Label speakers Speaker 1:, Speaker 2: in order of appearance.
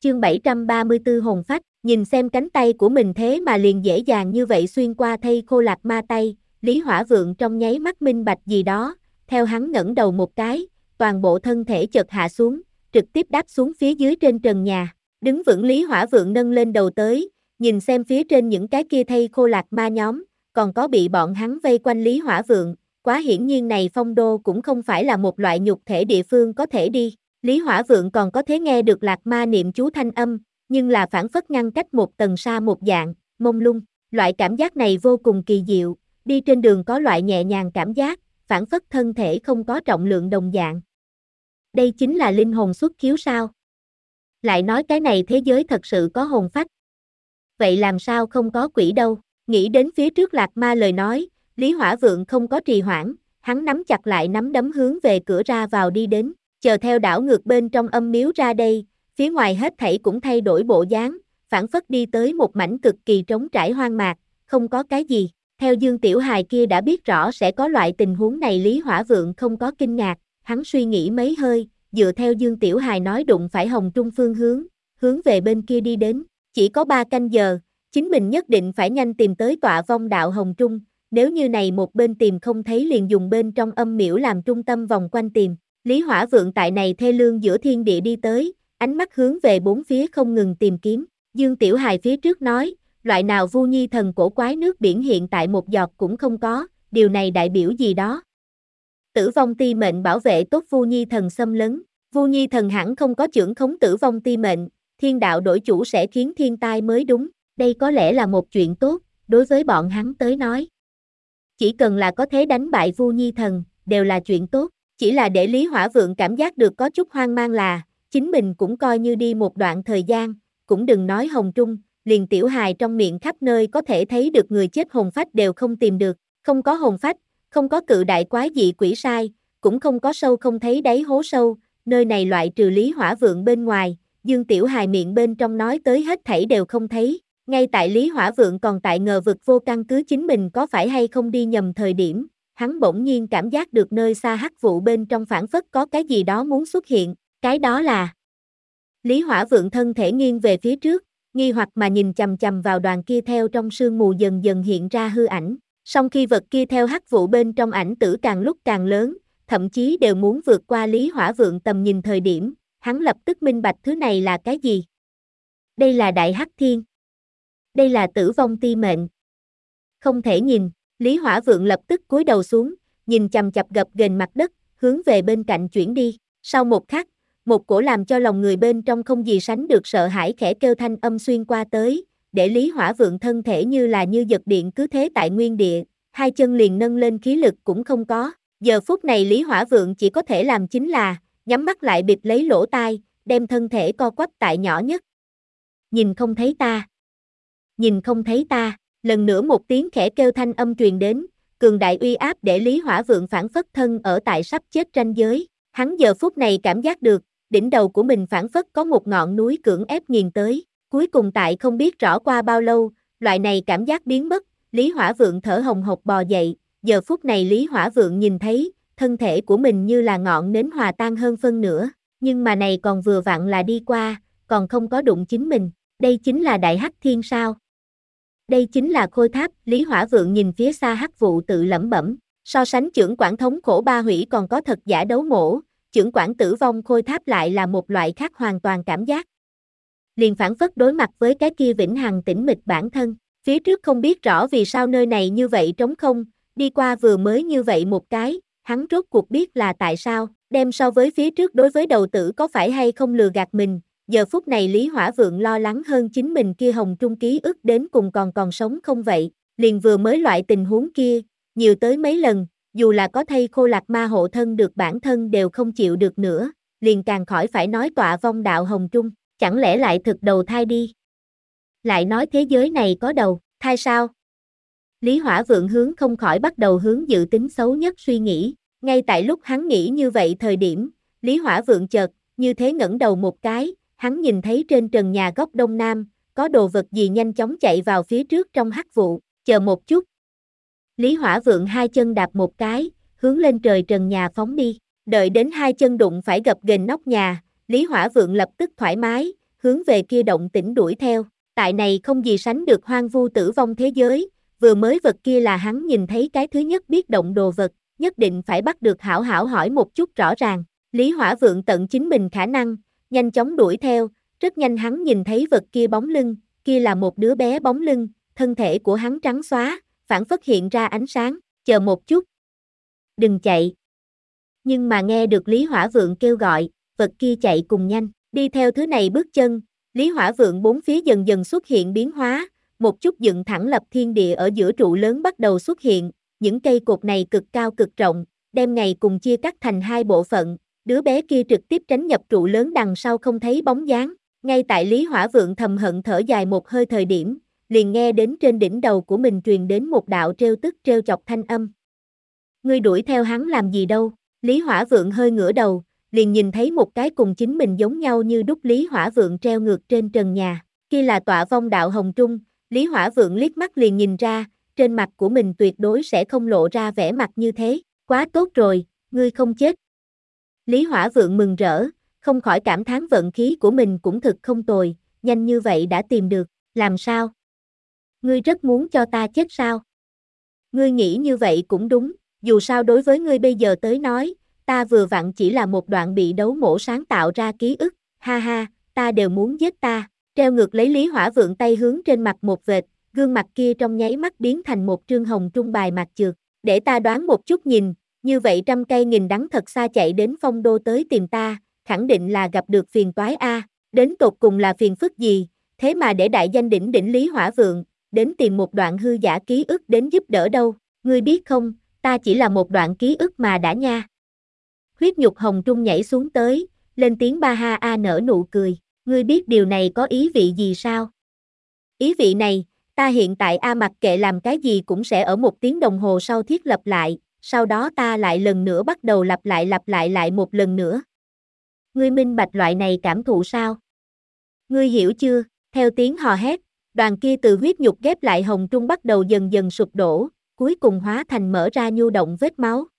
Speaker 1: Chương 734 hồn phách, nhìn xem cánh tay của mình thế mà liền dễ dàng như vậy xuyên qua thây khô lạc ma tay, Lý Hỏa Vượng trong nháy mắt minh bạch gì đó, theo hắn ngẩng đầu một cái, toàn bộ thân thể chợt hạ xuống, trực tiếp đáp xuống phía dưới trên trần nhà. Đứng vững Lý Hỏa Vượng nâng lên đầu tới, nhìn xem phía trên những cái kia thây khô lạc ma nhóm, còn có bị bọn hắn vây quanh Lý Hỏa Vượng, quá hiển nhiên này phong đô cũng không phải là một loại nhục thể địa phương có thể đi. Lý Hỏa Vượng còn có thể nghe được lạc ma niệm chú thanh âm, nhưng là phản phất ngăn cách một tầng xa một dạng, mông lung. Loại cảm giác này vô cùng kỳ diệu, đi trên đường có loại nhẹ nhàng cảm giác, phản phất thân thể không có trọng lượng đồng dạng. Đây chính là linh hồn xuất khiếu sao? Lại nói cái này thế giới thật sự có hồn phách. Vậy làm sao không có quỷ đâu? Nghĩ đến phía trước lạc ma lời nói, Lý Hỏa Vượng không có trì hoãn, hắn nắm chặt lại nắm đấm hướng về cửa ra vào đi đến. Chờ theo đảo ngược bên trong âm miếu ra đây, phía ngoài hết thảy cũng thay đổi bộ dáng, phản phất đi tới một mảnh cực kỳ trống trải hoang mạc, không có cái gì. Theo Dương Tiểu Hài kia đã biết rõ sẽ có loại tình huống này, Lý Hỏa Vượng không có kinh ngạc, hắn suy nghĩ mấy hơi, dựa theo Dương Tiểu Hài nói đụng phải Hồng Trung phương hướng về bên kia đi đến. Chỉ có 3 canh giờ, chính mình nhất định phải nhanh tìm tới tọa vong đạo Hồng Trung, nếu như này một bên tìm không thấy liền dùng bên trong âm miễu làm trung tâm vòng quanh tìm. Lý Hỏa Vượng tại này thê lương giữa thiên địa đi tới, ánh mắt hướng về bốn phía không ngừng tìm kiếm. Dương Tiểu Hài phía trước nói, loại nào vu nhi thần cổ quái nước biển hiện tại một giọt cũng không có, điều này đại biểu gì đó. Tử vong ti mệnh bảo vệ tốt vu nhi thần xâm lấn, vu nhi thần hẳn không có chưởng khống tử vong ti mệnh, thiên đạo đổi chủ sẽ khiến thiên tai mới đúng, đây có lẽ là một chuyện tốt, đối với bọn hắn tới nói. Chỉ cần là có thể đánh bại vu nhi thần, đều là chuyện tốt. Chỉ là để Lý Hỏa Vượng cảm giác được có chút hoang mang là, chính mình cũng coi như đi một đoạn thời gian, cũng đừng nói Hồng Trung, liền Tiểu Hài trong miệng khắp nơi có thể thấy được người chết hồn phách đều không tìm được, không có hồn phách, không có cự đại quái dị quỷ sai, cũng không có sâu không thấy đáy hố sâu, nơi này loại trừ Lý Hỏa Vượng bên ngoài, Dương Tiểu Hài miệng bên trong nói tới hết thảy đều không thấy. Ngay tại Lý Hỏa Vượng còn tại ngờ vực vô căn cứ chính mình có phải hay không đi nhầm thời điểm, hắn bỗng nhiên cảm giác được nơi xa hắc vụ bên trong phảng phất có cái gì đó muốn xuất hiện, cái đó là... Lý Hỏa Vượng thân thể nghiêng về phía trước, nghi hoặc mà nhìn chằm chằm vào đoàn kia theo trong sương mù dần dần hiện ra hư ảnh, song khi vật kia theo hắc vụ bên trong ảnh tử càng lúc càng lớn, thậm chí đều muốn vượt qua Lý Hỏa Vượng tầm nhìn thời điểm, hắn lập tức minh bạch thứ này là cái gì. Đây là Đại Hắc Thiên. Đây là tử vong ti mệnh. Không thể nhìn. Lý Hỏa Vượng lập tức cúi đầu xuống, nhìn chằm chằm gập ghềnh mặt đất, hướng về bên cạnh chuyển đi. Sau một khắc, một cổ làm cho lòng người bên trong không gì sánh được sợ hãi khẽ kêu thanh âm xuyên qua tới, để Lý Hỏa Vượng thân thể như là như giật điện cứ thế tại nguyên địa, hai chân liền nâng lên khí lực cũng không có. Giờ phút này Lý Hỏa Vượng chỉ có thể làm chính là, nhắm mắt lại bịt lấy lỗ tai, đem thân thể co quắp tại nhỏ nhất. Nhìn không thấy ta. Nhìn không thấy ta. Lần nữa một tiếng khẽ kêu thanh âm truyền đến, cường đại uy áp để Lý Hỏa Vượng phản phất thân ở tại sắp chết ranh giới. Hắn giờ phút này cảm giác được, đỉnh đầu của mình phản phất có một ngọn núi cưỡng ép nghiền tới. Cuối cùng tại không biết rõ qua bao lâu, loại này cảm giác biến mất, Lý Hỏa Vượng thở hồng hộc bò dậy. Giờ phút này Lý Hỏa Vượng nhìn thấy, thân thể của mình như là ngọn nến hòa tan hơn phân nửa, nhưng mà này còn vừa vặn là đi qua, còn không có đụng chính mình. Đây chính là Đại Hắc Thiên sao? Đây chính là Khôi Tháp. Lý Hỏa Vượng nhìn phía xa hắc vụ tự lẩm bẩm, so sánh chưởng quản thống khổ ba hủy còn có thật giả đấu mổ, chưởng quản tử vong Khôi Tháp lại là một loại khác hoàn toàn cảm giác. Liền phản phất đối mặt với cái kia vĩnh hằng tĩnh mịch bản thân, phía trước không biết rõ vì sao nơi này như vậy trống không, đi qua vừa mới như vậy một cái, hắn rốt cuộc biết là tại sao, đem so với phía trước đối với đầu tử có phải hay không lừa gạt mình. Giờ phút này Lý Hỏa Vượng lo lắng hơn chính mình kia Hồng Trung ký ức đến cùng còn sống không vậy, liền vừa mới loại tình huống kia, nhiều tới mấy lần, dù là có thây khô lạc ma hộ thân được bản thân đều không chịu được nữa, liền càng khỏi phải nói tọa vong đạo Hồng Trung, chẳng lẽ lại thực đầu thai đi? Lại nói thế giới này có đầu thai sao? Lý Hỏa Vượng hướng không khỏi bắt đầu hướng dự tính xấu nhất suy nghĩ, ngay tại lúc hắn nghĩ như vậy thời điểm, Lý Hỏa Vượng chợt, như thế ngẩng đầu một cái, hắn nhìn thấy trên trần nhà góc đông nam, có đồ vật gì nhanh chóng chạy vào phía trước trong hắc vụ, chờ một chút. Lý Hỏa Vượng hai chân đạp một cái, hướng lên trời trần nhà phóng đi, đợi đến hai chân đụng phải gập ghềnh nóc nhà, Lý Hỏa Vượng lập tức thoải mái, hướng về kia động tĩnh đuổi theo. Tại này không gì sánh được hoang vu tử vong thế giới, vừa mới vật kia là hắn nhìn thấy cái thứ nhất biết động đồ vật, nhất định phải bắt được hảo hảo hỏi một chút rõ ràng. Lý Hỏa Vượng tận chính mình khả năng, nhanh chóng đuổi theo, rất nhanh hắn nhìn thấy vật kia bóng lưng, kia là một đứa bé bóng lưng, thân thể của hắn trắng xóa, phản phất hiện ra ánh sáng, chờ một chút. Đừng chạy. Nhưng mà nghe được Lý Hỏa Vượng kêu gọi, vật kia chạy cùng nhanh, đi theo thứ này bước chân, Lý Hỏa Vượng bốn phía dần dần xuất hiện biến hóa, một chút dựng thẳng lập thiên địa ở giữa trụ lớn bắt đầu xuất hiện, những cây cột này cực cao cực rộng, đem ngày cùng chia cắt thành hai bộ phận, đứa bé kia trực tiếp tránh nhập trụ lớn đằng sau không thấy bóng dáng, ngay tại Lý Hỏa Vượng thầm hận thở dài một hơi thời điểm, liền nghe đến trên đỉnh đầu của mình truyền đến một đạo trêu tức trêu chọc thanh âm. Ngươi đuổi theo hắn làm gì đâu? Lý Hỏa Vượng hơi ngửa đầu, liền nhìn thấy một cái cùng chính mình giống nhau như đúc Lý Hỏa Vượng treo ngược trên trần nhà, kia là tọa vong đạo Hồng Trung, Lý Hỏa Vượng liếc mắt liền nhìn ra, trên mặt của mình tuyệt đối sẽ không lộ ra vẻ mặt như thế, quá tốt rồi, ngươi không chết. Lý Hỏa Vượng mừng rỡ, không khỏi cảm thán vận khí của mình cũng thực không tồi, nhanh như vậy đã tìm được, làm sao? Ngươi rất muốn cho ta chết sao? Ngươi nghĩ như vậy cũng đúng, dù sao đối với ngươi bây giờ tới nói, ta vừa vặn chỉ là một đoạn bị đấu mổ sáng tạo ra ký ức, ha ha, ta đều muốn giết ta, treo ngược lấy Lý Hỏa Vượng tay hướng trên mặt một vệt, gương mặt kia trong nháy mắt biến thành một trương hồng trung bài mặt trượt, để ta đoán một chút nhìn, như vậy trăm cây nghìn đắng thật xa chạy đến Phong Đô tới tìm ta, khẳng định là gặp được phiền toái a, đến tột cùng là phiền phức gì, thế mà để đại danh đỉnh đỉnh Lý Hỏa Vượng, đến tìm một đoạn hư giả ký ức đến giúp đỡ đâu, ngươi biết không, ta chỉ là một đoạn ký ức mà đã nha. Huyết nhục hồng trung nhảy xuống tới, lên tiếng ba ha a nở nụ cười, ngươi biết điều này có ý vị gì sao? Ý vị này, ta hiện tại mặc kệ làm cái gì cũng sẽ ở 1 tiếng đồng hồ sau thiết lập lại, sau đó ta lại lần nữa bắt đầu lặp lại một lần nữa. Ngươi minh bạch loại này cảm thụ sao? Ngươi hiểu chưa? Theo tiếng hò hét, đoàn kia từ huyết nhục ghép lại hồng trung bắt đầu dần dần sụp đổ, cuối cùng hóa thành mở ra nhu động vết máu,